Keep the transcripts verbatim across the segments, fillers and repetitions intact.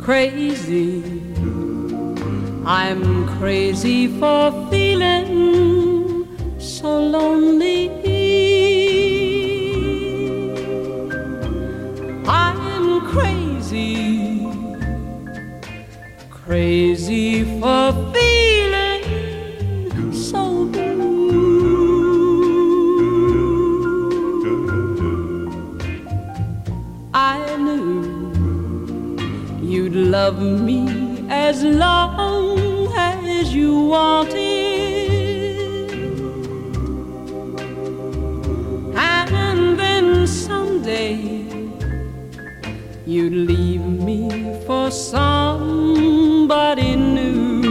crazy. I'm crazy for feeling so lonely. I'm crazy, crazy for feeling so blue. I knew you'd love me as long as you wanted, and then someday you'd leave me for somebody new.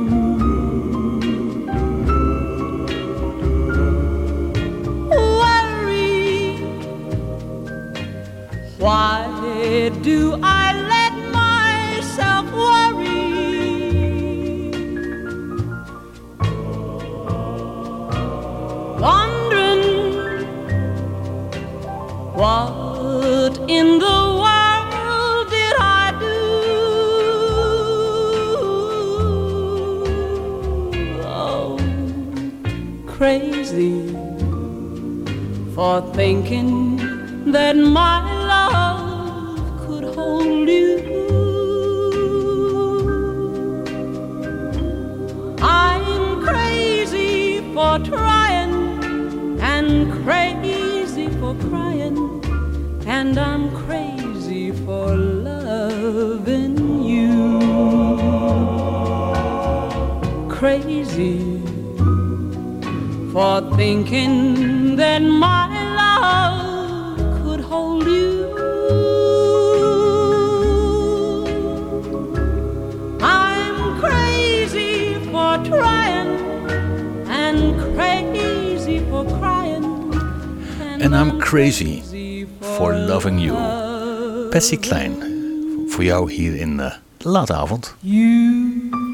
Worry, why do I let myself worry? Wondering what in the world did I do? Oh, crazy for thinking that my love could hold you. I'm crazy for trying and crazy for crying, and I'm crazy for loving you. Crazy for thinking that my love could hold you. I'm crazy for trying and crazy for crying, And I'm crazy for loving you. Patsy Cline, voor jou hier in uh, de late avond. You.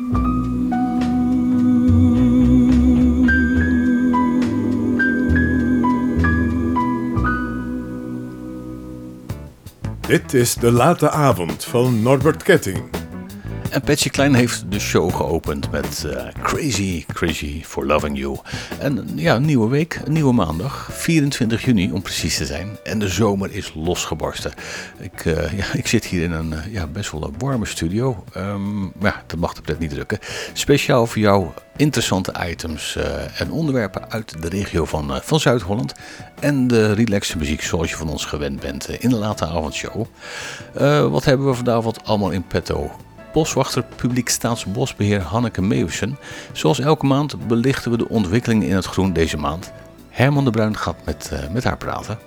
Dit is de late avond van Norbert Ketting. En Patsy Cline heeft de show geopend met uh, Crazy, Crazy for Loving You. En ja, een nieuwe week, een nieuwe maandag, vierentwintig juni om precies te zijn. En de zomer is losgebarsten. Ik, uh, ja, ik zit hier in een uh, ja, best wel een warme studio. Um, maar ja, dat mag de pret niet drukken. Speciaal voor jou interessante items uh, en onderwerpen uit de regio van, uh, van Zuid-Holland. En de relaxe muziek zoals je van ons gewend bent uh, in de late avondshow. Uh, wat hebben we vanavond allemaal in petto? Boswachter Publiek Staatsbosbeheer Hanneke Meeuwsen. Zoals elke maand belichten we de ontwikkelingen in het groen deze maand. Herman de Bruin gaat met, uh, met haar praten.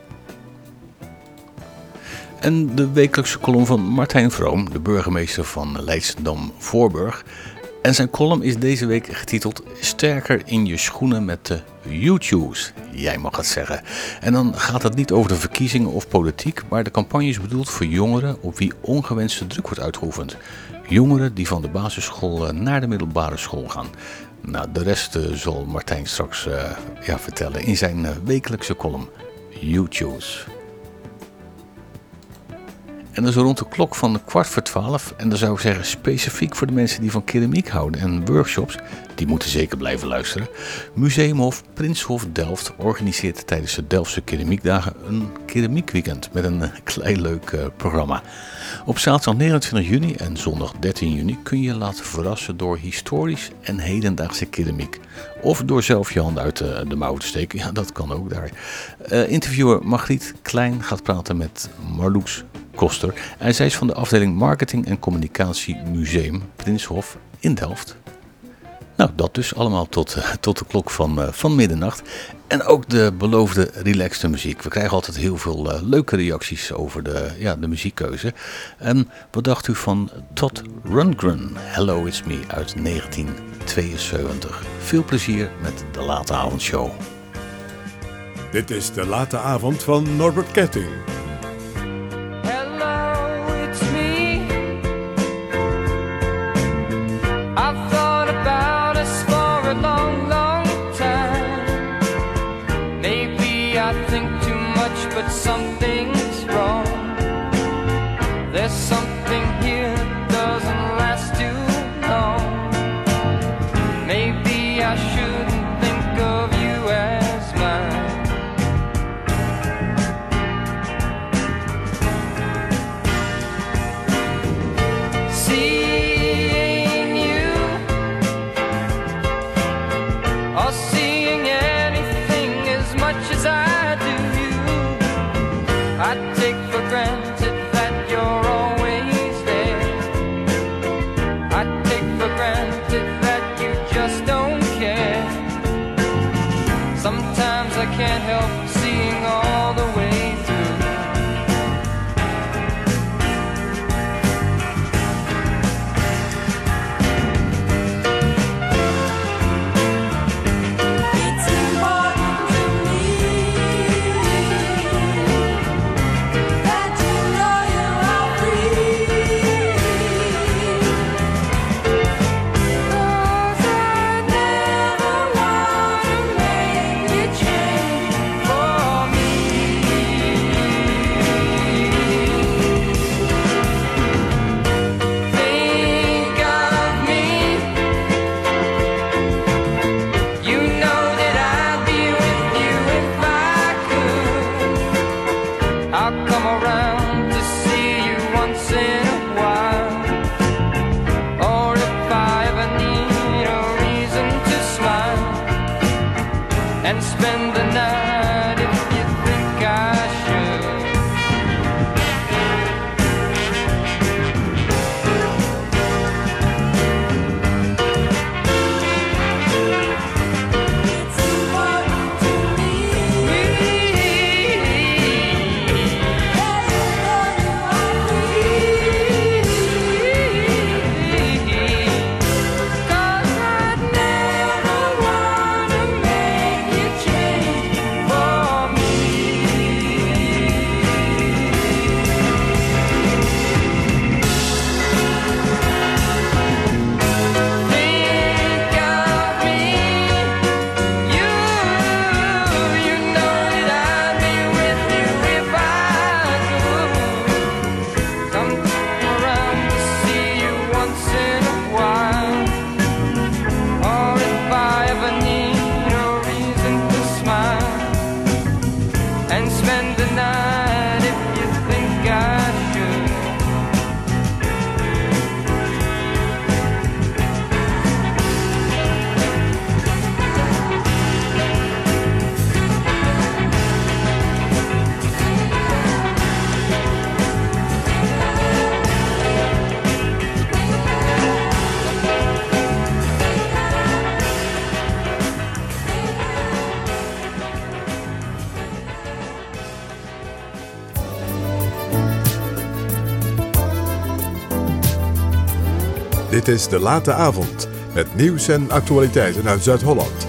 En de wekelijkse column van Martijn Vroom, de burgemeester van Leidschendam-Voorburg. En zijn column is deze week getiteld Sterker in je schoenen met de YouTubes. Jij mag het zeggen. En dan gaat het niet over de verkiezingen of politiek, maar de campagne is bedoeld voor jongeren op wie ongewenste druk wordt uitgeoefend. Jongeren die van de basisschool naar de middelbare school gaan. Nou, de rest uh, zal Martijn straks uh, ja, vertellen in zijn uh, wekelijkse column YouTubes. En dat is rond de klok van kwart voor twaalf. En dan zou ik zeggen, specifiek voor de mensen die van keramiek houden en workshops, die moeten zeker blijven luisteren. Museumhof Prinshof Delft organiseert tijdens de Delftse Keramiekdagen een keramiekweekend met een klein leuk uh, programma. Op zaterdag negenentwintig juni en zondag dertien juni kun je je laten verrassen door historisch en hedendaagse keramiek. Of door zelf je hand uit de, de mouw te steken, ja dat kan ook daar. Uh, interviewer Margriet Klein gaat praten met Marloes Koster. En zij is van de afdeling Marketing en Communicatie Museum Prinshof in Delft. Nou, dat dus allemaal tot, uh, tot de klok van, uh, van middernacht. En ook de beloofde relaxte muziek. We krijgen altijd heel veel uh, leuke reacties over de, ja, de muziekkeuze. En wat dacht u van Todd Rundgren, Hello It's Me uit negentien tweeënzeventig. Veel plezier met de Late Avondshow. Dit is de late avond van Norbert Ketting. But something's wrong. There's something here that and spend the night if you think I should. Dit is De Late Avond met nieuws en actualiteiten uit Zuid-Holland.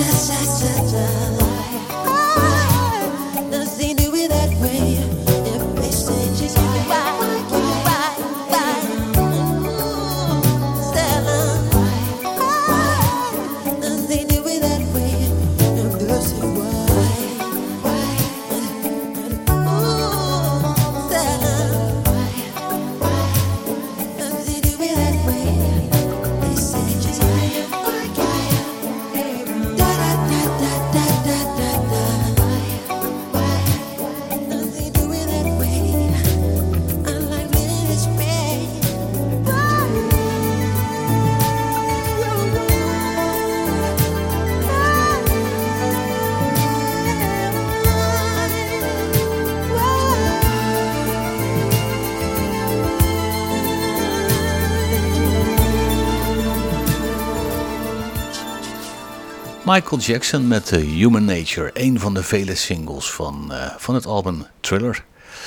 Does he do it that way? If Michael Jackson met uh, Human Nature, een van de vele singles van, uh, van het album Thriller.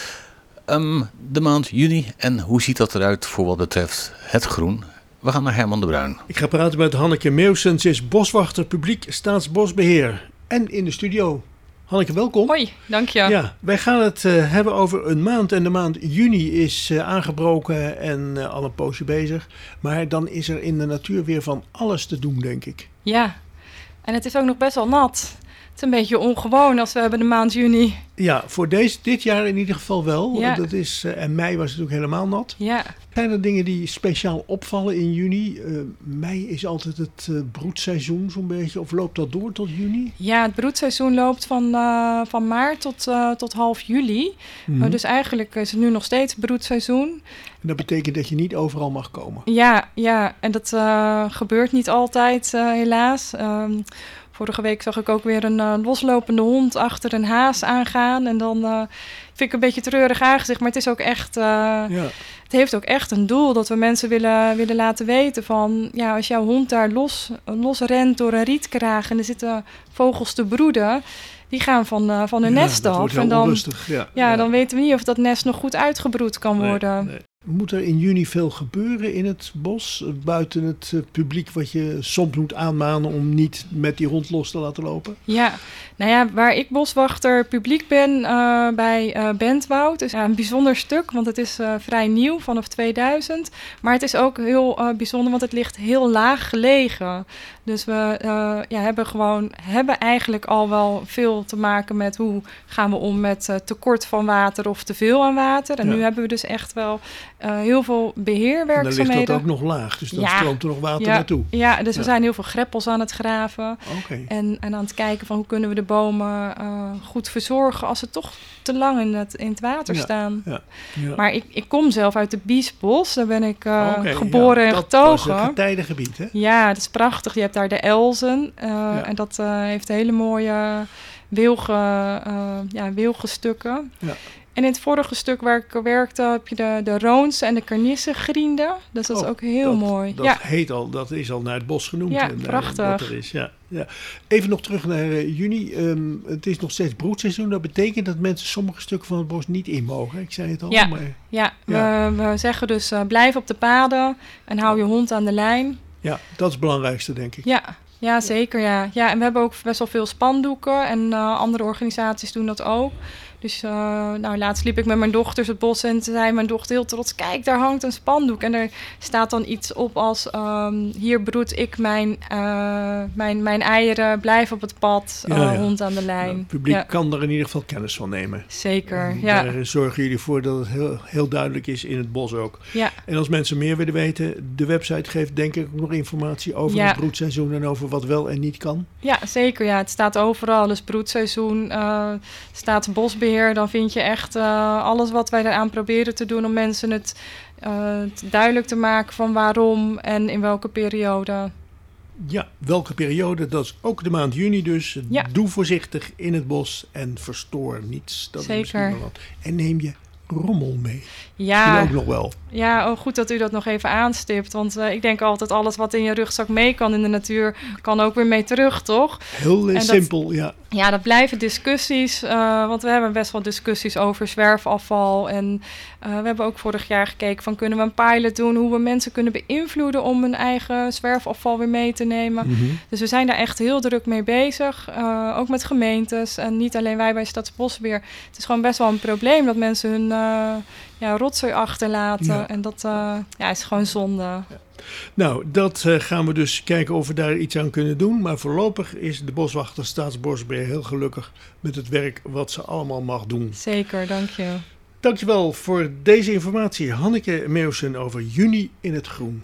Um, de maand juni, en hoe ziet dat eruit voor wat betreft het groen? We gaan naar Herman de Bruin. Ik ga praten met Hanneke Meeuwsen. Ze is boswachter publiek Staatsbosbeheer en in de studio. Hanneke, welkom. Hoi, dank je. Ja, wij gaan het uh, hebben over een maand. En de maand juni is uh, aangebroken en uh, al een poosje bezig. Maar dan is er in de natuur weer van alles te doen, denk ik. Ja, en het is ook nog best wel nat. Het is een beetje ongewoon als we hebben de maand juni. Ja, voor deze, dit jaar in ieder geval wel. Ja. Dat is, uh, en mei was het natuurlijk helemaal nat. Ja. Zijn er dingen die speciaal opvallen in juni? Uh, mei is altijd het uh, broedseizoen zo'n beetje. Of loopt dat door tot juni? Ja, het broedseizoen loopt van, uh, van maart tot, uh, tot half juli. Mm-hmm. Uh, dus eigenlijk is het nu nog steeds broedseizoen. En dat betekent dat je niet overal mag komen. Ja, ja. En dat uh, gebeurt niet altijd, uh, helaas. Um, Vorige week zag ik ook weer een uh, loslopende hond achter een haas aangaan. En dan uh, vind ik een beetje treurig aangezicht. Maar het is ook echt, uh, ja. Het heeft ook echt een doel dat we mensen willen, willen laten weten van, ja, als jouw hond daar los, los rent door een rietkraag en er zitten vogels te broeden, die gaan van, uh, van hun ja, nest af. En dan, onrustig, ja, ja, ja, dan weten we niet of dat nest nog goed uitgebroed kan nee, worden. Nee. Moet er in juni veel gebeuren in het bos? Buiten het uh, publiek wat je soms moet aanmanen om niet met die hond los te laten lopen? Ja, nou ja, waar ik boswachter publiek ben uh, bij uh, Bentwoud is uh, een bijzonder stuk, want het is uh, vrij nieuw vanaf tweeduizend. Maar het is ook heel uh, bijzonder, want het ligt heel laag gelegen. Dus we uh, ja, hebben gewoon hebben eigenlijk al wel veel te maken met hoe gaan we om met uh, tekort van water of te veel aan water. En ja. nu hebben we dus echt wel uh, heel veel beheerwerkzaamheden. En dan ligt dat ook nog laag, dus dan ja. stroomt er nog water ja. naartoe. Ja, dus ja. we zijn heel veel greppels aan het graven. Okay. En, en aan het kijken van hoe kunnen we de bomen uh, goed verzorgen als ze toch te lang in het, in het water ja. staan. Ja. Ja. Maar ik, ik kom zelf uit de Biesbos. Daar ben ik uh, okay, geboren ja, en dat getogen. Dat is een getijdengebied, hè? Ja, dat is prachtig. Je hebt daar de Elzen. Uh, ja. En dat uh, heeft hele mooie wilge, uh, ja, wilgenstukken. Ja. En in het vorige stuk waar ik werkte heb je de, de Roonse en de Carnissengriende. Dus dat oh, is ook heel dat, mooi. Dat, ja. heet al, dat is al naar het bos genoemd. Ja, en, prachtig. Uh, wat er is. Ja, ja. Even nog terug naar uh, juni. Um, het is nog steeds broedseizoen. Dat betekent dat mensen sommige stukken van het bos niet in mogen. Ik zei het al. Ja, maar, ja, ja. We, we zeggen dus uh, blijf op de paden en hou je hond aan de lijn. Ja, dat is het belangrijkste, denk ik. Ja, ja zeker. Ja. Ja, en we hebben ook best wel veel spandoeken en uh, andere organisaties doen dat ook. Dus uh, nou, laatst liep ik met mijn dochters het bos en zei mijn dochter heel trots, kijk, daar hangt een spandoek. En er staat dan iets op als, um, hier broed ik mijn, uh, mijn, mijn eieren, blijf op het pad, uh, ja, ja. hond aan de lijn. Nou, het publiek ja. kan er in ieder geval kennis van nemen. Zeker, en ja. Daar zorgen jullie voor dat het heel, heel duidelijk is in het bos ook. Ja. En als mensen meer willen weten, de website geeft denk ik ook nog informatie over ja. het broedseizoen en over wat wel en niet kan. Ja, zeker. Ja. Het staat overal. Dus broedseizoen, uh, Staatsbosbeheer. Dan vind je echt uh, alles wat wij eraan proberen te doen om mensen het uh, duidelijk te maken van waarom en in welke periode. Ja, welke periode? Dat is ook de maand juni dus. Ja. Doe voorzichtig in het bos en verstoor niets. Dat zeker. Is misschien wel wat. En neem je rommel mee. Ja, ook nog wel. Ja, oh, goed dat u dat nog even aanstipt. Want uh, ik denk altijd alles wat in je rugzak mee kan in de natuur, kan ook weer mee terug, toch? Heel en simpel, dat, ja. Ja, dat blijven discussies. Uh, want we hebben best wel discussies over zwerfafval. En uh, we hebben ook vorig jaar gekeken van kunnen we een pilot doen, hoe we mensen kunnen beïnvloeden om hun eigen zwerfafval weer mee te nemen. Mm-hmm. Dus we zijn daar echt heel druk mee bezig. Uh, ook met gemeentes en niet alleen wij bij Staatsbosbeheer. Het is gewoon best wel een probleem dat mensen hun uh, ja, rotzooi achterlaten. Ja. En dat uh, ja, is gewoon zonde. Ja. Nou, dat uh, gaan we dus kijken of we daar iets aan kunnen doen. Maar voorlopig is de boswachter Staatsbosbeheer heel gelukkig met het werk wat ze allemaal mag doen. Zeker, dank je. Dankjewel voor deze informatie. Hanneke Meeuwsen over juni in het groen.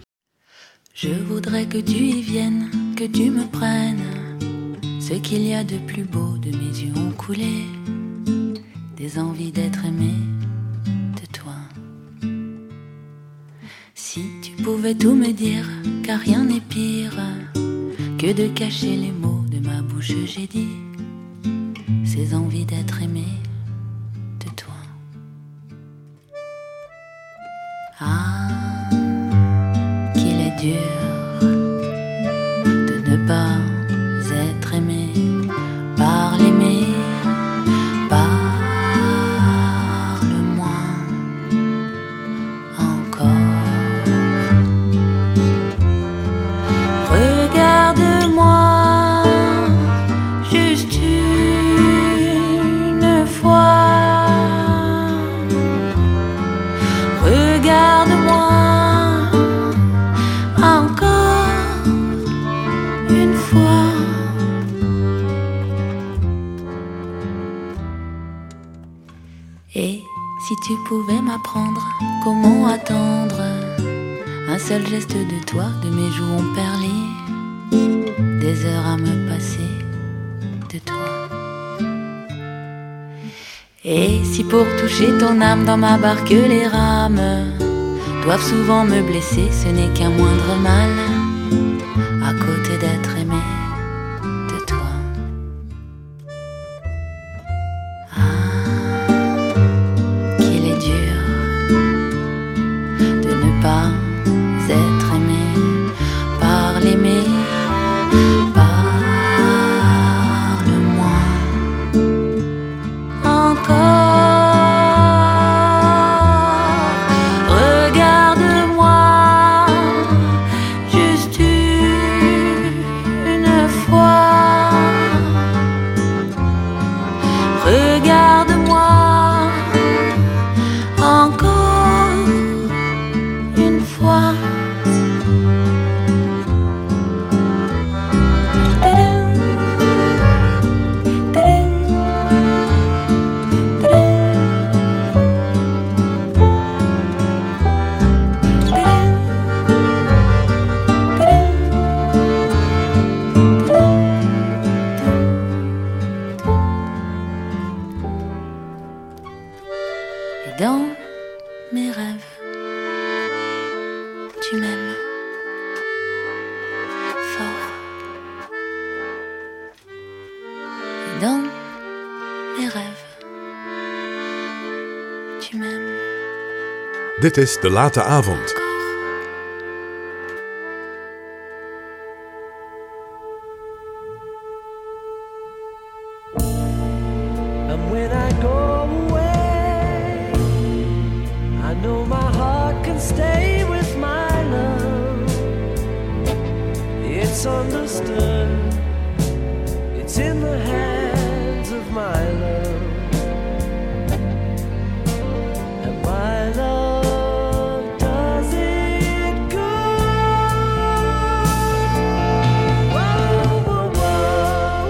Je voudrais que tu y viennes, que tu me prennes. Ce qu'il y a de plus beau de mes yeux ont coulé. Des envies d'être aimé de toi. Si tu pouvais tout me dire, car rien n'est pire que de cacher les mots de ma bouche, j'ai dit ces envies d'être aimé de toi. Ah, qu'il est dur de ne pas être pouvais m'apprendre comment attendre un seul geste de toi, de mes joues ont perlé, des heures à me passer de toi. Et si pour toucher ton âme dans ma barque les rames doivent souvent me blesser, ce n'est qu'un moindre mal à côté d'être aimé de toi. Ah, qu'il est dur de ne pas être aimé par l'aimer. Parle-moi encore, regarde-moi juste une fois, regarde-moi encore une fois. Et dans mes rêves, tu m'aimes fort. Et dans mes rêves, tu m'aimes Dit is De Late Avond. And when I go away, I know my heart can stay with my love. It's understood, it's in the hands of my love. And my love does it good. Whoa, whoa, whoa,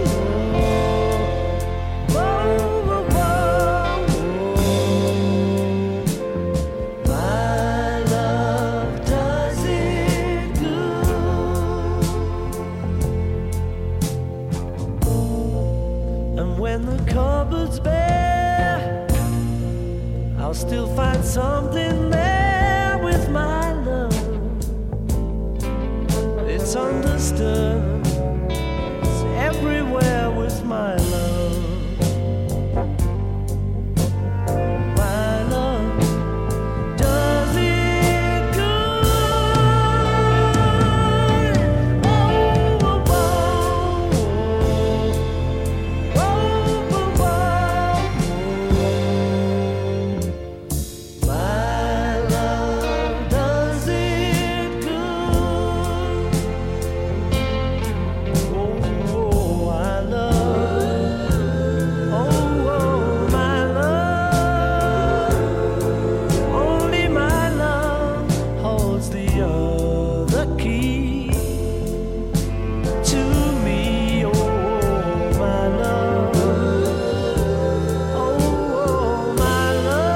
whoa, whoa, whoa, whoa. My love does it good. And when the cupboard's bare, I'll still find something there with my love. It's understood, it's everywhere with my love. My love does it good. Whoa, whoa, whoa, whoa, whoa, whoa. My love does it good. Oh, oh, I love. Oh, oh, my love. Only my love holds the other key to me. Oh, my love. Oh, my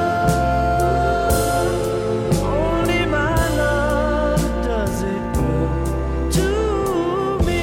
love. Only my love does it good to me.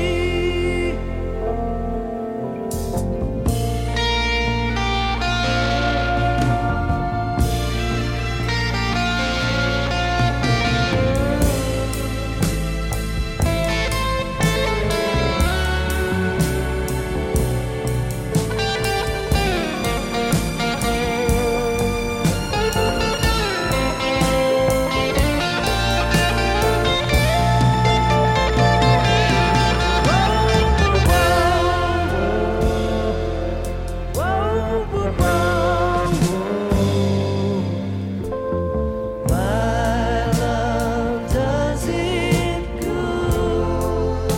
My love does it good.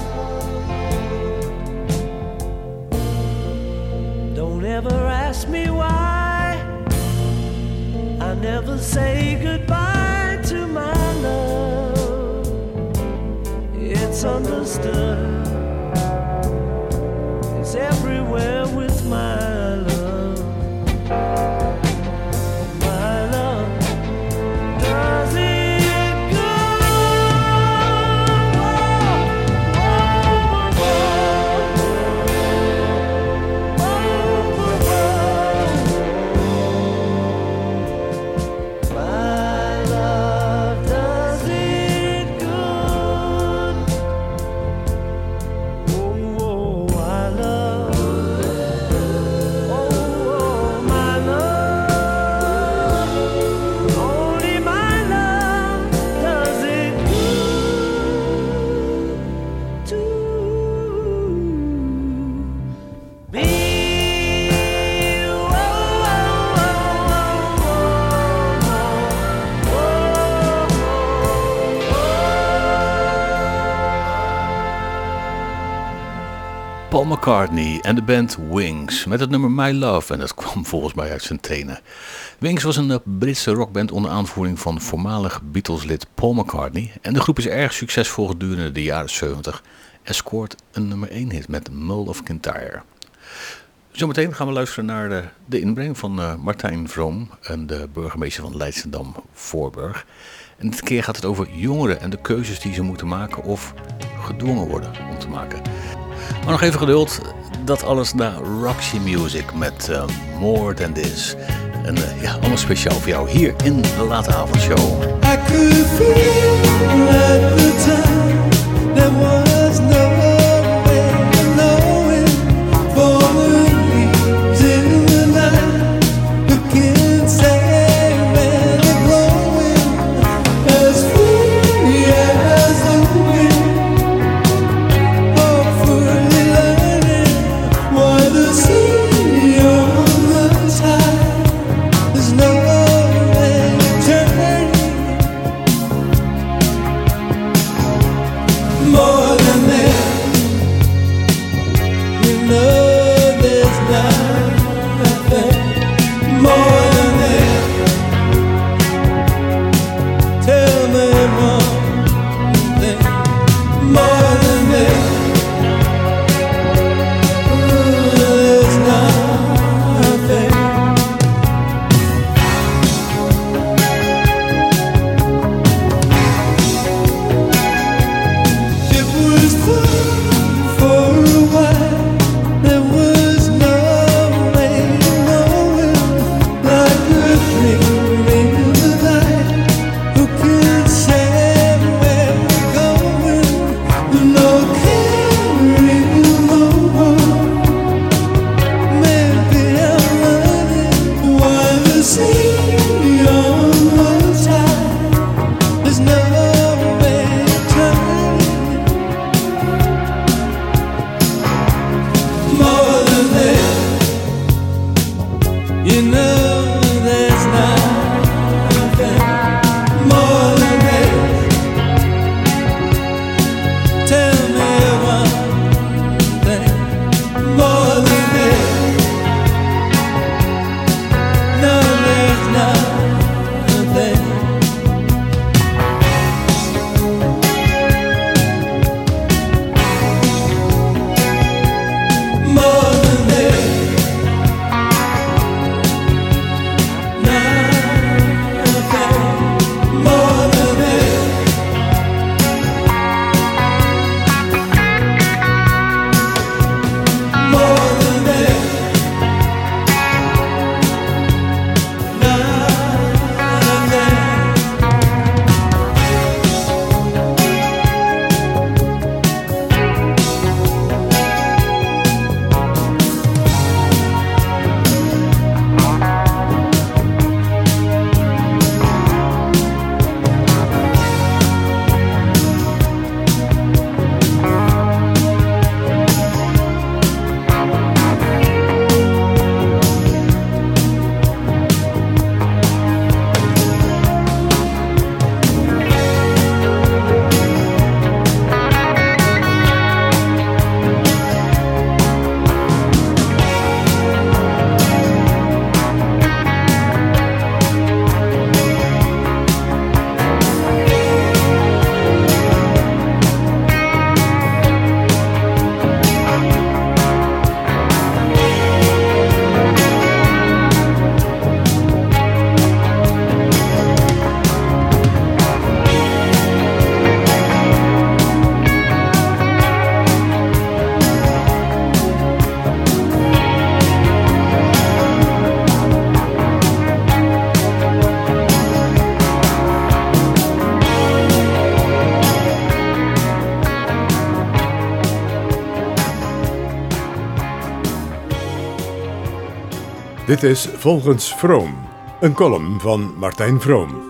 Don't ever ask me why I never say goodbye to my love. It's understood, it's everywhere with my love. My love Paul McCartney en de band Wings met het nummer My Love en dat kwam volgens mij uit zijn tenen. Wings was een Britse rockband onder aanvoering van voormalig Beatles-lid Paul McCartney en de groep is erg succesvol gedurende de jaren zeventig en scoort een nummer één hit met Mull of Kintyre. Zometeen gaan we luisteren naar de, de inbreng van uh, Martijn Vroom, en de burgemeester van Leidschendam-Voorburg. En dit keer gaat het over jongeren en de keuzes die ze moeten maken of gedwongen worden om te maken. Maar nog even geduld, dat alles naar Roxy Music met uh, More Than This. En uh, ja, allemaal speciaal voor jou hier in de late avondshow. I could feel at the time there was no way of knowing for the leaves in the night who can say when they're growing as free as the wind, hopefully learning why the sea on the tide is no way turning. More than that, you know there's nothing more than that. Tell me one thing more than that. Ooh, there's nothing. It was fun for a while. There was no way of knowing, like a dream in the night. Who can say where we're going? No caring no more. Maybe I'm running while the sea on the tide. There's no way turning. More than that, you know there's nothing more than that. Tell me one thing more than that. No, there's nothing. More than that. Nothing more than that. More than that. Dit is Volgens Vroom, een column van Martijn Vroom.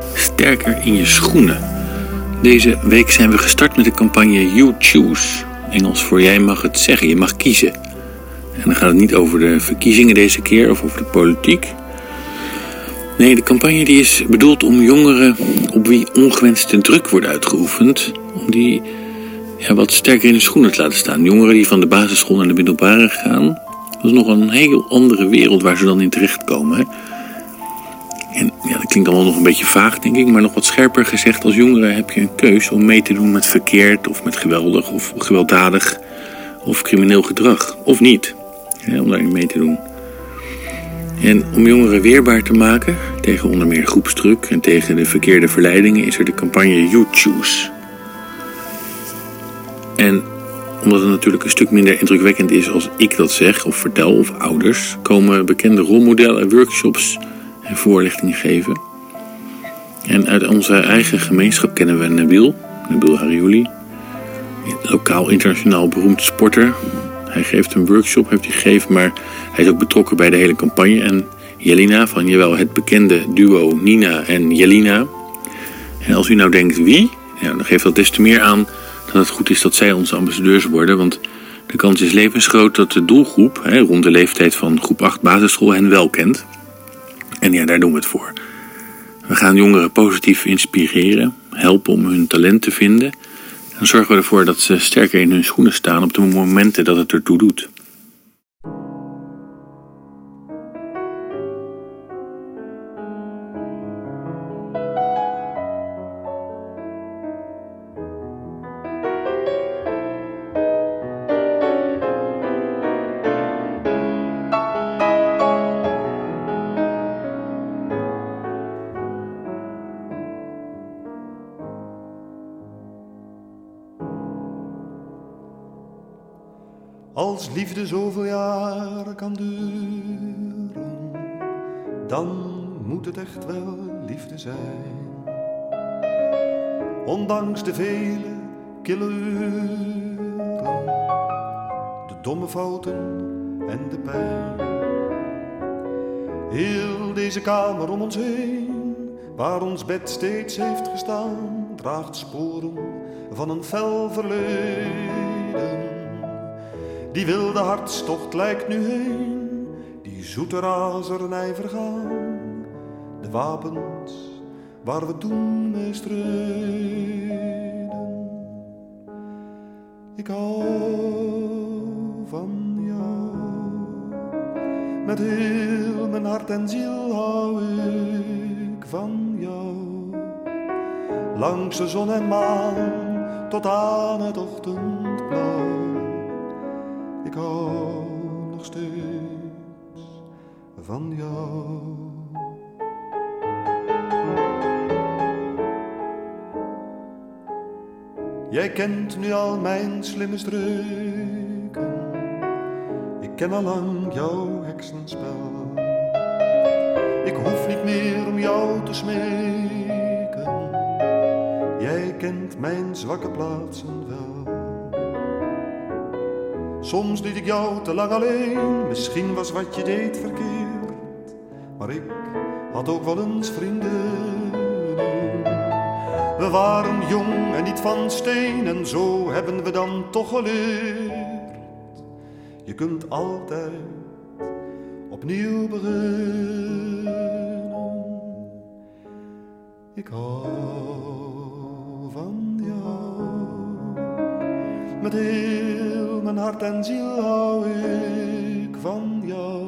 Sterker in je schoenen. Deze week zijn we gestart met de campagne You Choose. Engels voor jij mag het zeggen, je mag kiezen. En dan gaat het niet over de verkiezingen deze keer of over de politiek. Nee, de campagne die is bedoeld om jongeren op wie ongewenste druk wordt uitgeoefend, om die ja, wat sterker in de schoenen te laten staan. Jongeren die van de basisschool naar de middelbare gaan, dat is nog een heel andere wereld waar ze dan in terechtkomen. Hè? En ja, dat klinkt allemaal nog een beetje vaag, denk ik, maar nog wat scherper gezegd, als jongere heb je een keus om mee te doen met verkeerd of met geweldig of gewelddadig of crimineel gedrag. Of niet, hè, om daarin mee te doen. En om jongeren weerbaar te maken tegen onder meer groepsdruk en tegen de verkeerde verleidingen is er de campagne You Choose. En omdat het natuurlijk een stuk minder indrukwekkend is als ik dat zeg of vertel of ouders, komen bekende rolmodellen, workshops en voorlichtingen geven. En uit onze eigen gemeenschap kennen we Nabil, Nabil Hariouli, lokaal internationaal beroemd sporter. Hij geeft een workshop, heeft hij gegeven, maar hij is ook betrokken bij de hele campagne. En Jelina van, jawel, het bekende duo Nina en Jelina. En als u nou denkt wie, ja, dan geeft dat des te meer aan dat het goed is dat zij onze ambassadeurs worden. Want de kans is levensgroot dat de doelgroep, hè, rond de leeftijd van groep acht basisschool, hen wel kent. En ja, daar doen we het voor. We gaan jongeren positief inspireren, helpen om hun talent te vinden. Dan zorgen we ervoor dat ze sterker in hun schoenen staan op de momenten dat het ertoe doet. Als liefde zoveel jaren kan duren, dan moet het echt wel liefde zijn. Ondanks de vele kille uren, de domme fouten en de pijn. Heel deze kamer om ons heen, waar ons bed steeds heeft gestaan, draagt sporen van een fel verleden. Die wilde hartstocht lijkt nu heen, die zoete razernij vergaan. De wapens waar we toen mee streden. Ik hou van jou, met heel mijn hart en ziel hou ik van jou. Langs de zon en maan tot aan het ochtendblauw. Ik hou nog steeds van jou. Jij kent nu al mijn slimme streken. Ik ken al lang jouw heksenspel. Ik hoef niet meer om jou te smeken. Jij kent mijn zwakke plaatsen wel. Soms liet ik jou te lang alleen, misschien was wat je deed verkeerd. Maar ik had ook wel eens vrienden. We waren jong en niet van steen en zo hebben we dan toch geleerd. Je kunt altijd opnieuw beginnen. Ik hou van jou, met heel mijn hart en ziel hou ik van jou.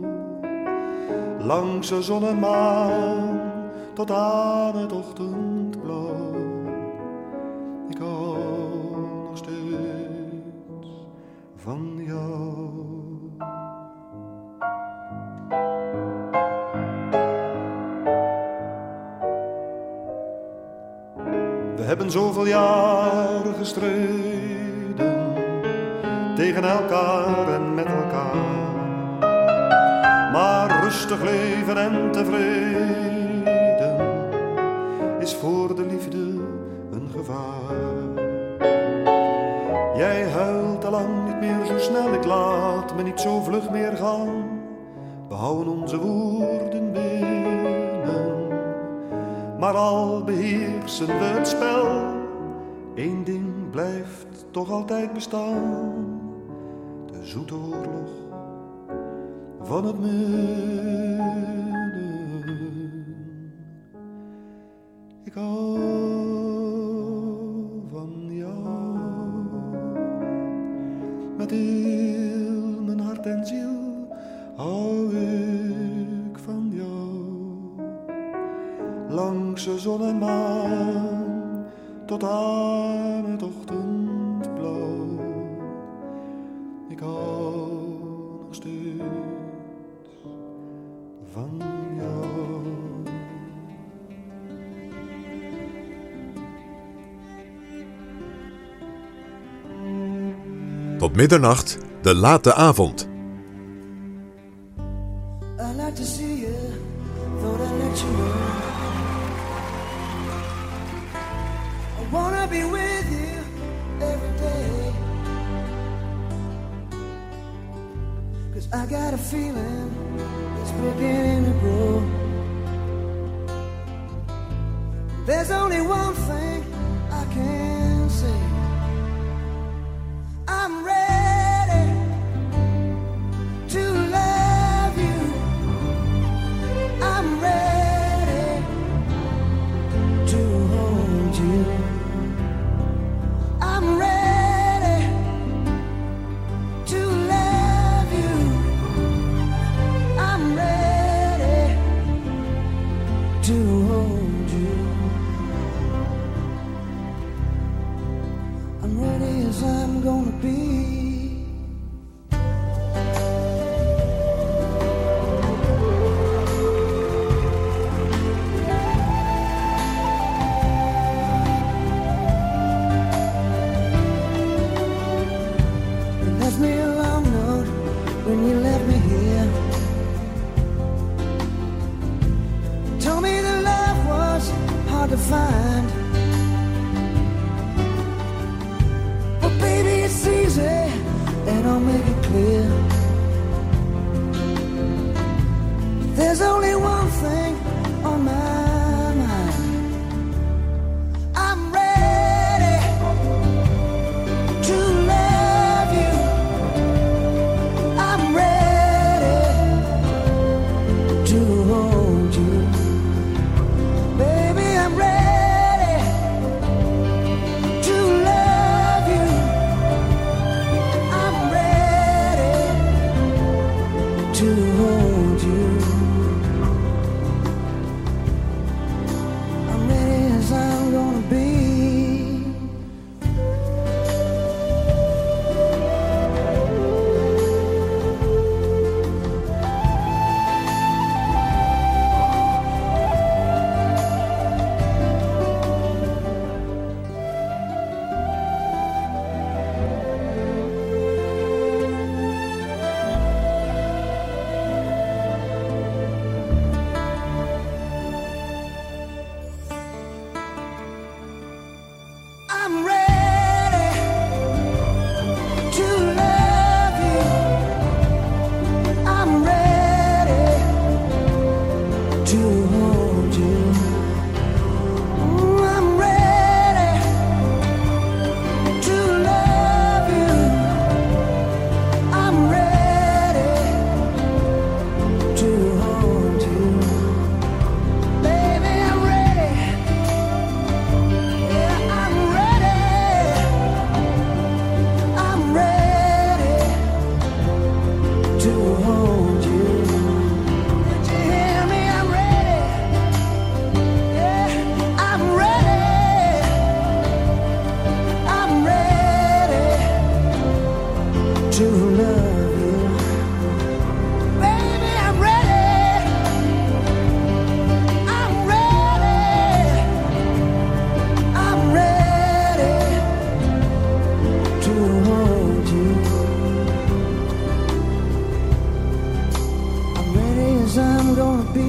Langs de zon en maan tot aan het ochtendblauw. Ik hou nog steeds van jou. We hebben zoveel jaren gestreden, tegen elkaar en met elkaar. Maar rustig leven en tevreden is voor de liefde een gevaar. Jij huilt al lang niet meer zo snel, ik laat me niet zo vlug meer gaan. We houden onze woorden binnen, maar al beheersen we het spel, Eén ding blijft toch altijd bestaan, de zoete oorlog van het midden. Ik hou van jou, met heel mijn hart en ziel hou ik van jou. Langs de zon en maan, tot aan het ochtendblauw. Ik hou nog steeds van jou. Tot middernacht, de late avond. I'd like to see you, thought I'd let you know. I wanna be with you every day. 'Cause I got a feeling it's beginning to grow. There's only one thing I can say. I'm ready to love you. I'm ready to hold you. I'm ready to love you. I'm ready to hold you. I'm ready as I'm gonna be. You left me a long note when you left me here. Told me the love was hard to find. But baby, it's easy, and I'll make it clear. There's only one thing on my mind. I'm ready to love you. I'm ready to hold you. Baby, I'm ready to love you. I'm ready to hold you. I'm ready as I'm gonna be. I'm ready to love you. I'm ready to hold you. Mm, I'm ready to love you. I'm ready to hold you. Baby, I'm ready. Yeah, I'm ready. I'm ready to hold you. Did you hear me? I'm ready. Yeah, I'm ready. I'm ready to love you. Baby, I'm ready. I'm ready. I'm ready to hold you. I'm ready as I'm gonna be.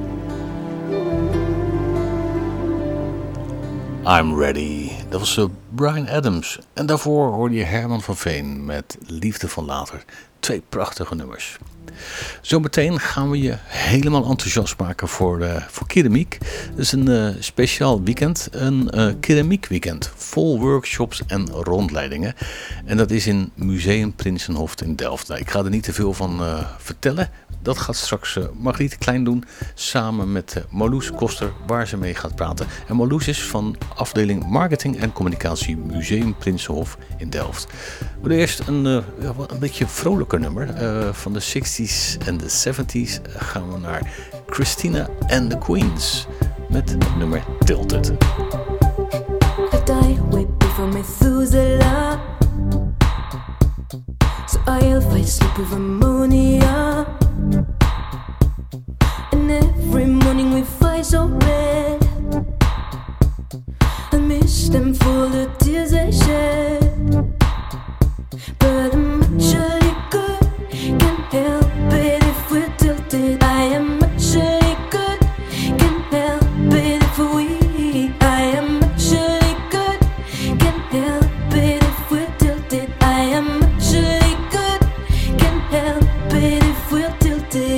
I'm ready. Dat was uh, Bryan Adams. En daarvoor hoorde je Herman van Veen met Liefde van Later. Twee prachtige nummers. Zometeen gaan we je helemaal enthousiast maken voor, uh, voor keramiek. Het is een uh, speciaal weekend, een uh, keramiekweekend. Vol workshops en rondleidingen. En dat is in Museum Prinsenhof in Delft. Nou, ik ga er niet te veel van uh, vertellen. Dat gaat straks uh, Margriet Klein doen, samen met uh, Marloes Koster, waar ze mee gaat praten. En Marloes is van afdeling Marketing en Communicatie Museum Prinsenhof in Delft. We doen eerst een, uh, een beetje vrolijker nummer. Uh, van de zestig's en de zeventig's gaan we naar Christina and the Queens met het nummer Tilted. I die way before Methuselah, so I'll fight sleep with ammonia. And every morning we fight so red, I miss them for the tears they shed. But I'm actually good, can't help it if we're tilted. I am actually good, can't help it if we're weak. I am actually good, can't help it if we're tilted. I am actually good, can't help it if we're tilted.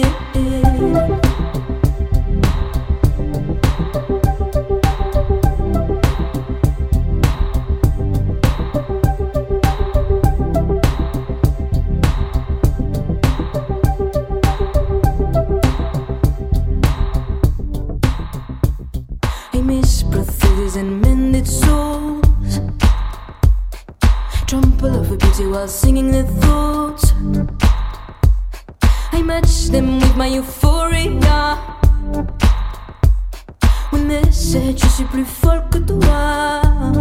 And mended souls, trample over beauty while singing their thoughts. I match them with my euphoria. When they said je suis plus folle que toi,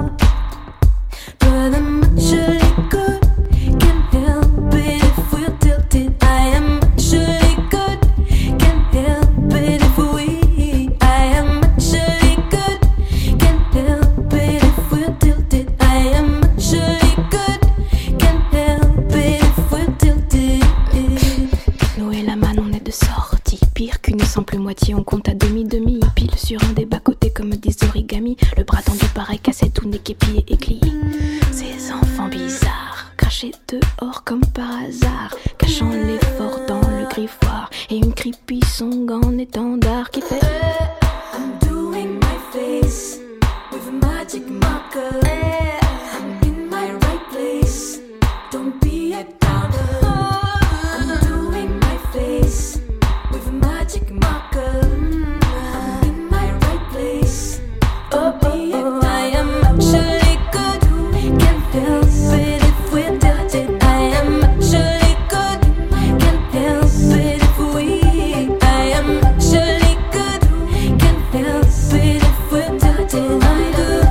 but I'm actually good, can't help it if we're tilted. I am actually good, can't help it if we're weak. I am actually good, help it if we're tilted. I am actually good, can't help it if we're tilted. Noé la man, on est de sortie. Pire qu'une simple moitié, on compte à demi-demi. Pile sur un des bas-côtés comme des origamis. Le bras tendu pareil cassé, tout n'est qu'épié et glié. Ces enfants bizarres, crachés dehors comme par hasard, cachant l'effort dans le griffoir. Et une creepy song en étendard qui fait I'm doing my face with a magic marker. I'm in my right place, don't be a doubter. I'm doing my face with a magic marker. I'm in my right place, don't be a doubter. I am actually good, can't help it if we're tilted. I am actually good, can't help it if we. I am actually good, can't help it if we're tilted. I'm good.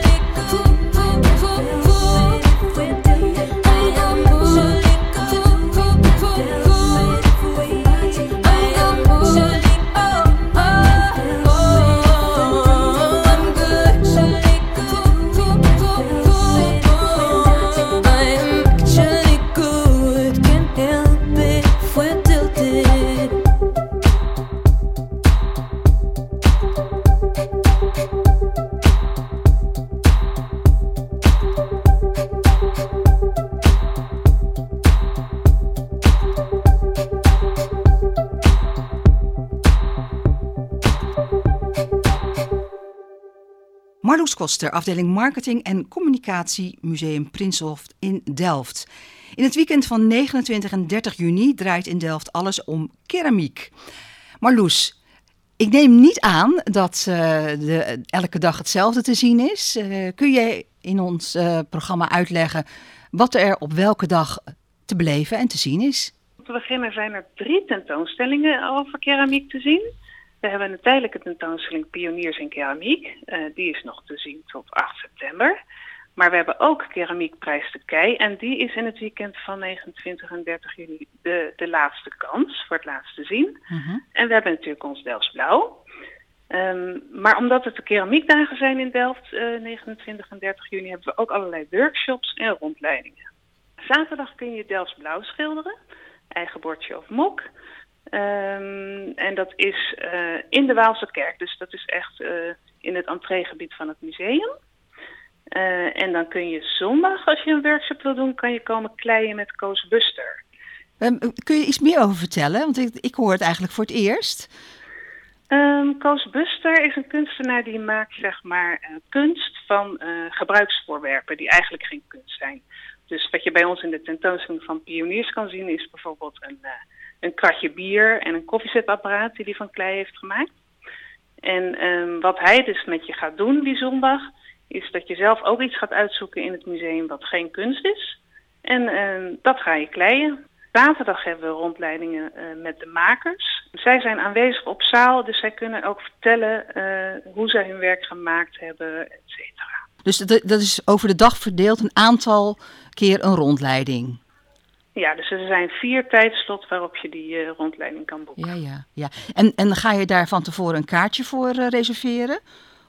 Marloes Koster, afdeling Marketing en Communicatie, Museum Prinsenhof in Delft. In het weekend van negenentwintig en dertig juni draait in Delft alles om keramiek. Marloes, ik neem niet aan dat uh, de, elke dag hetzelfde te zien is. Uh, kun je in ons uh, programma uitleggen wat er op welke dag te beleven en te zien is? Om te beginnen zijn er drie tentoonstellingen over keramiek te zien. We hebben een tijdelijke tentoonstelling Pioniers in Keramiek. Uh, die is nog te zien tot acht september. Maar we hebben ook Keramiekprijs de Kei. En die is in het weekend van negenentwintig en dertig juni de, de laatste kans voor het laatste zien. Uh-huh. En we hebben natuurlijk ons Delfts Blauw. Um, maar omdat het de keramiekdagen zijn in Delft, uh, negenentwintig en dertig juni, hebben we ook allerlei workshops en rondleidingen. Zaterdag kun je Delfts Blauw schilderen, eigen bordje of mok. Um, en dat is uh, in de Waalse Kerk, dus dat is echt uh, in het entreegebied van het museum. Uh, en dan kun je zondag, als je een workshop wil doen, kan je komen kleien met Koos Buster. Um, kun je iets meer over vertellen? Want ik, ik hoor het eigenlijk voor het eerst. Um, Koos Buster is een kunstenaar die maakt zeg maar uh, kunst van uh, gebruiksvoorwerpen die eigenlijk geen kunst zijn. Dus wat je bij ons in de tentoonstelling van pioniers kan zien is bijvoorbeeld een, uh, een kratje bier en een koffiezetapparaat die hij van klei heeft gemaakt. En um, wat hij dus met je gaat doen die zondag is dat je zelf ook iets gaat uitzoeken in het museum wat geen kunst is. En uh, dat ga je kleien. Zaterdag hebben we rondleidingen uh, met de makers. Zij zijn aanwezig op zaal, dus zij kunnen ook vertellen uh, hoe zij hun werk gemaakt hebben, et cetera. Dus dat, dat is over de dag verdeeld een aantal keer een rondleiding? Ja, dus er zijn vier tijdslots waarop je die uh, rondleiding kan boeken. Ja, ja, ja. En, en ga je daar van tevoren een kaartje voor uh, reserveren?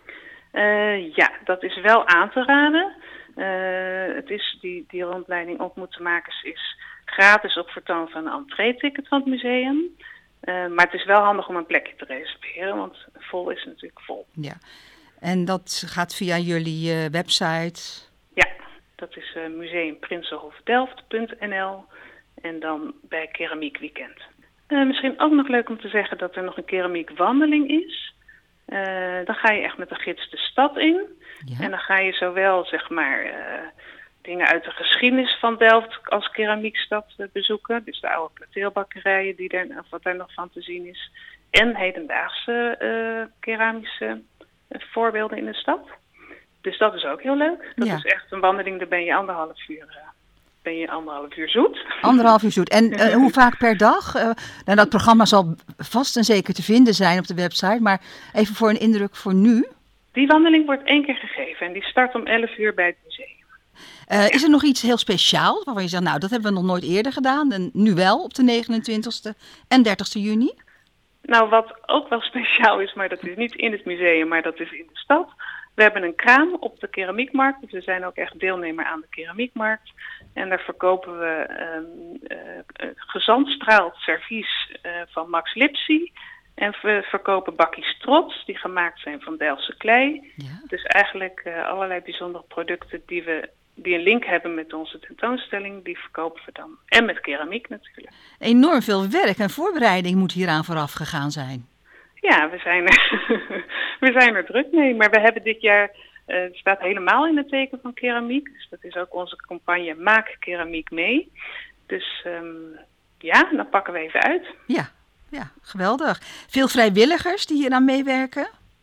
Uh, ja, dat is wel aan te raden. Uh, het is die, die rondleiding Ontmoetenmakers is gratis op vertoon van een entree-ticket van het museum. Uh, maar het is wel handig om een plekje te reserveren, want vol is natuurlijk vol. Ja, en dat gaat via jullie uh, website? Ja, dat is uh, museum prinsenhof delft punt n l en dan bij Keramiek Weekend. Uh, misschien ook nog leuk om te zeggen dat er nog een keramiekwandeling is. Uh, dan ga je echt met de gids de stad in. Ja. En dan ga je zowel zeg maar uh, dingen uit de geschiedenis van Delft als keramiekstad uh, bezoeken. Dus de oude plateelbakkerijen, die er, of wat er nog van te zien is. En hedendaagse uh, keramische uh, voorbeelden in de stad. Dus dat is ook heel leuk. Dat ja. is echt een wandeling, daar ben je anderhalf uur, uh, ben je anderhalf uur zoet. Anderhalf uur zoet. En uh, hoe vaak per dag? Uh, nou, dat programma zal vast en zeker te vinden zijn op de website. Maar even voor een indruk voor nu. Die wandeling wordt één keer gegeven en die start om elf uur bij het museum. Uh, is er nog iets heel speciaals waarvan je zegt, nou dat hebben we nog nooit eerder gedaan en nu wel op de negenentwintigste en dertigste juni? Nou, wat ook wel speciaal is, maar dat is niet in het museum, maar dat is in de stad. We hebben een kraam op de keramiekmarkt, dus we zijn ook echt deelnemer aan de keramiekmarkt. En daar verkopen we um, uh, gezandstraald servies uh, van Max Lipsy. En we verkopen bakjes trots, die gemaakt zijn van Delftse klei. Ja. Dus eigenlijk uh, allerlei bijzondere producten die, we, die een link hebben met onze tentoonstelling, die verkopen we dan. En met keramiek natuurlijk. Enorm veel werk en voorbereiding moet hieraan vooraf gegaan zijn. Ja, we zijn er, we zijn er druk mee. Maar we hebben dit jaar, uh, het staat helemaal in het teken van keramiek. Dus dat is ook onze campagne Maak Keramiek mee. Dus um, ja, dan pakken we even uit. Ja. Ja, geweldig. Veel vrijwilligers die hier aan meewerken?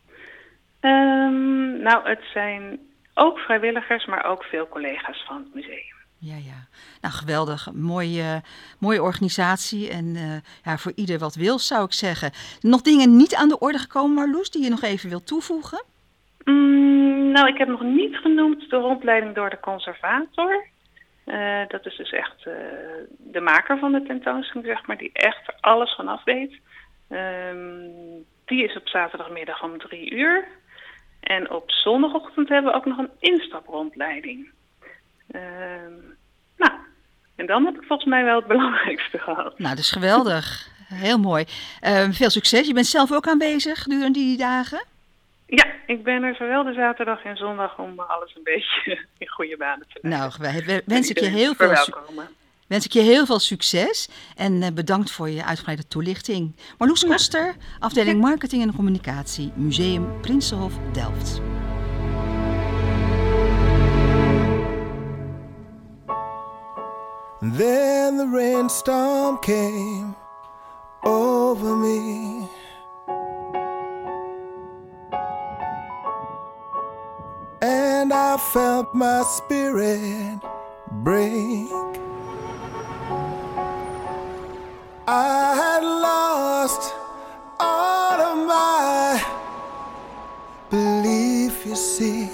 Um, nou, het zijn ook vrijwilligers, maar ook veel collega's van het museum. Ja, ja. Nou, geweldig. Mooie, mooie organisatie en uh, ja, voor ieder wat wil, zou ik zeggen. Nog dingen niet aan de orde gekomen, Marloes, die je nog even wilt toevoegen? Mm, nou, ik heb nog niet genoemd de rondleiding door de conservator. Uh, dat is dus echt uh, de maker van de tentoonstelling, zeg maar, die echt er alles van af weet. Um, die is op zaterdagmiddag om drie uur. En op zondagochtend hebben we ook nog een instaprondleiding. Um, nou, en dan heb ik volgens mij wel het belangrijkste gehad. Nou, dat is geweldig. Heel mooi. Uh, veel succes. Je bent zelf ook aanwezig gedurende die dagen? Ja, ik ben er zowel de zaterdag en zondag om alles een beetje in goede banen te leiden. Nou, wens ik je heel veel, su- wens ik je heel veel succes en uh, bedankt voor je uitgebreide toelichting. Marloes Koster, afdeling Marketing en Communicatie, Museum Prinsenhof Delft. Then the rainstorm came over me. And I felt my spirit break. I had lost all of my belief, you see,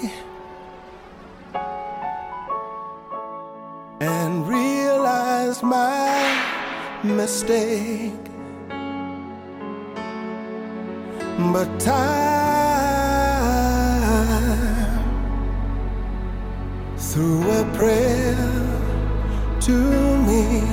and realized my mistake. But time through a prayer to me,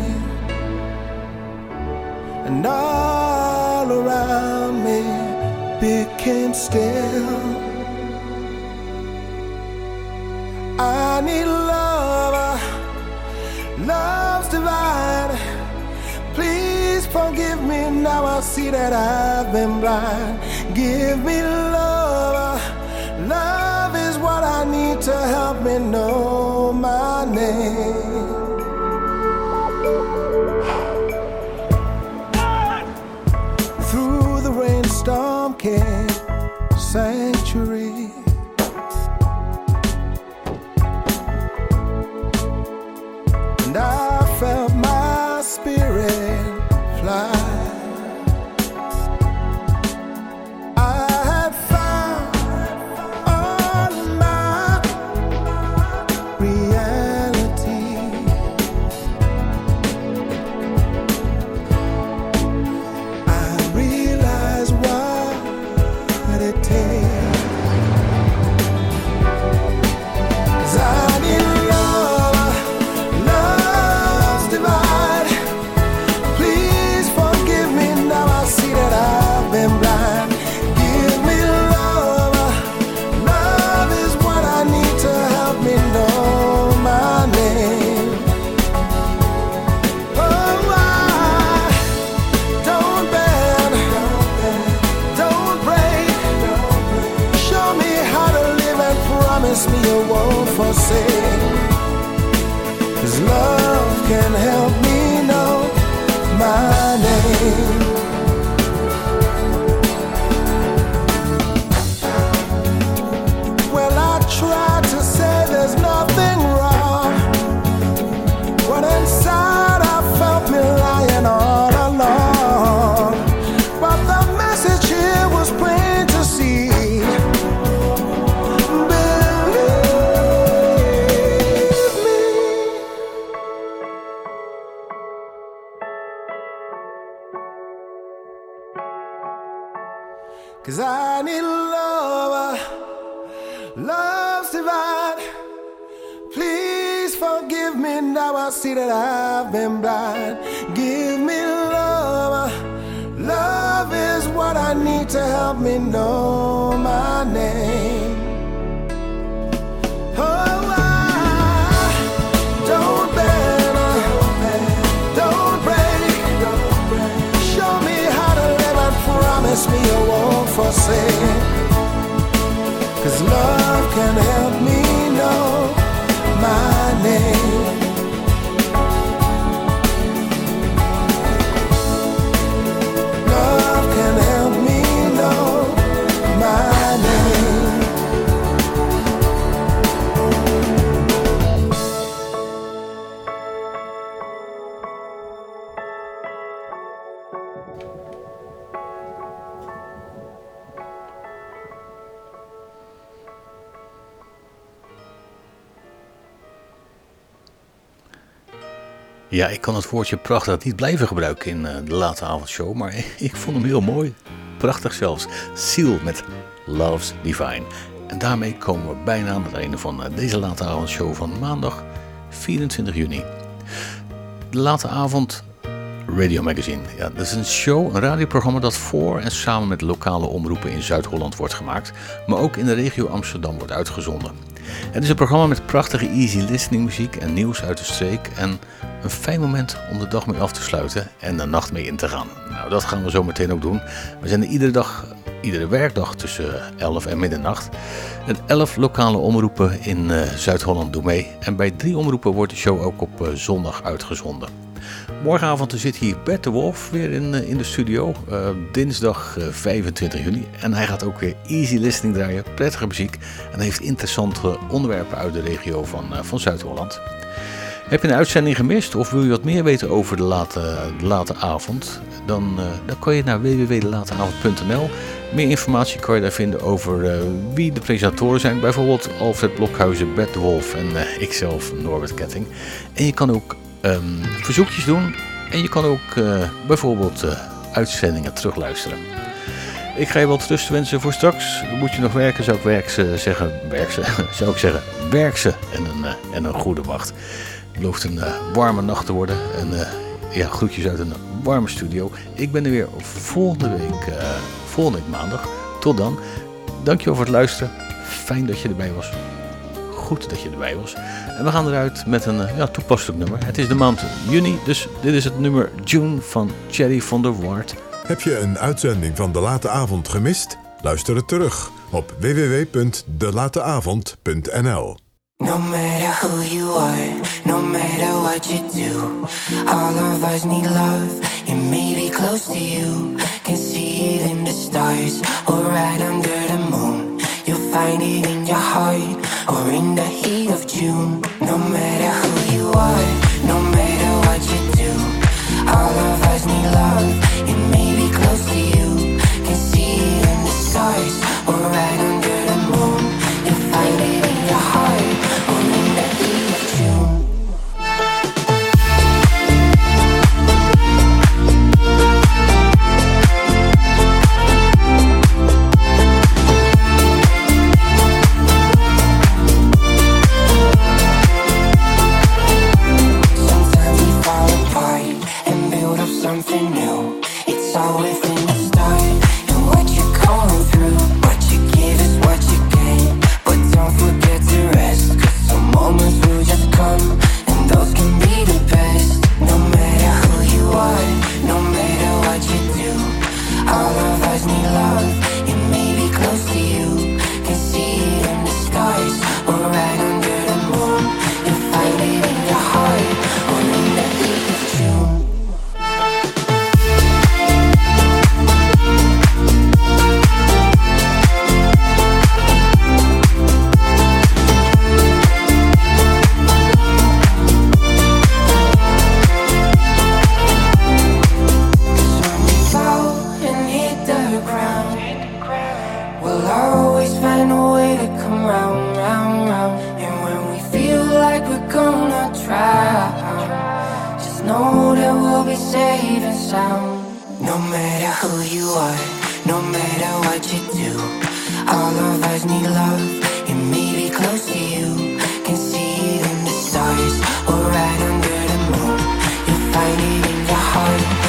and all around me became still. I need love, love's divine. Please forgive me, now I see that I've been blind. Give me love, love is what I need to help me know my name. Through the rainstorm came sanctuary. And I felt my spirit fly. I had found all my reality. I realized what it takes. 'Cause I need love, love's divine. Please forgive me, now I see that I've been blind. Give me love, love is what I need to help me know my name. Oh, I don't bend, don't break. Show me how to live and promise me you won't forsake. 'Cause love can help me know my name. Well, I tried to say there's nothing wrong, but inside I felt me lying all along. But the message here was plain to see. Believe me. 'Cause I need love, love's divine. Please forgive me, now I see that I've been blind. Give me love, love is what I need to help me know my name. Oh, I don't bend, don't break. Show me how to live and promise me you won't forsake. 'Cause love can help me know my name. Love can help me know my name. Ja, ik kan het woordje prachtig niet blijven gebruiken in uh, de late avondshow, maar ik vond hem heel mooi. Prachtig zelfs. Seal met Love's Divine. En daarmee komen we bijna aan het einde van uh, deze late avondshow van maandag vierentwintig juni. De late avond Radio Magazine. Ja, dat is een show, een radioprogramma dat voor en samen met lokale omroepen in Zuid-Holland wordt gemaakt, maar ook in de regio Amsterdam wordt uitgezonden. Het is een programma met prachtige easy listening muziek en nieuws uit de streek en een fijn moment om de dag mee af te sluiten en de nacht mee in te gaan. Nou, dat gaan we zo meteen ook doen. We zijn er iedere dag, iedere werkdag tussen elf en middernacht. En elf lokale omroepen in uh, Zuid-Holland doen mee. En bij drie omroepen wordt de show ook op uh, zondag uitgezonden. Morgenavond zit hier Bert de Wolf weer in, uh, in de studio. Uh, dinsdag uh, vijfentwintig juni. En hij gaat ook weer easy listening draaien, prettige muziek. En heeft interessante onderwerpen uit de regio van, uh, van Zuid-Holland. Heb je een uitzending gemist of wil je wat meer weten over de late, de late avond? Dan, uh, dan kan je naar w w w punt de late avond punt n l. Meer informatie kan je daar vinden over uh, wie de presentatoren zijn. Bijvoorbeeld Alfred Blokhuizen, Bert de Wolf en uh, ikzelf, Norbert Ketting. En je kan ook um, verzoekjes doen. En je kan ook uh, bijvoorbeeld uh, uitzendingen terugluisteren. Ik ga je wat rust wensen voor straks. Moet je nog werken, zou ik werk ze zeggen. Werk ze, zou ik zeggen. Werk ze en een, uh, en een goede wacht. Het belooft een uh, warme nacht te worden. En uh, ja, groetjes uit een warme studio. Ik ben er weer volgende week, uh, volgende week maandag. Tot dan. Dankjewel voor het luisteren. Fijn dat je erbij was. goed dat je erbij was. En we gaan eruit met een ja, toepasselijk nummer. Het is de maand juni, dus dit is het nummer June van Thierry van der Waard. Heb je een uitzending van De Late Avond gemist? Luister het terug op w w w punt de late avond punt n l. No matter who you are, no matter what you do, all of us need love, it may be close to you. Can see it in the stars, or right under the moon. You'll find it in your heart, or in the heat of June. No matter who you are, no matter what you do, all of us need love, it may be close to you. Can see it in the stars, or right under the moon. You'll find it in your heart, or in the heat of June. Something new, it's all within the start. And what you're going through, what you give is what you get. But don't forget to rest, cause some moments will just come, and those can be the best. No matter who you are, no matter what you do, all of us need love, it may be close to you. Can see it in the stars, or right under the moon. You'll find it in your heart, or in the heat of June. Know that we'll be safe and sound. No matter who you are, no matter what you do, all of us need love, it may be close to you. Can see it in the stars, or right under the moon. You'll find it in your heart,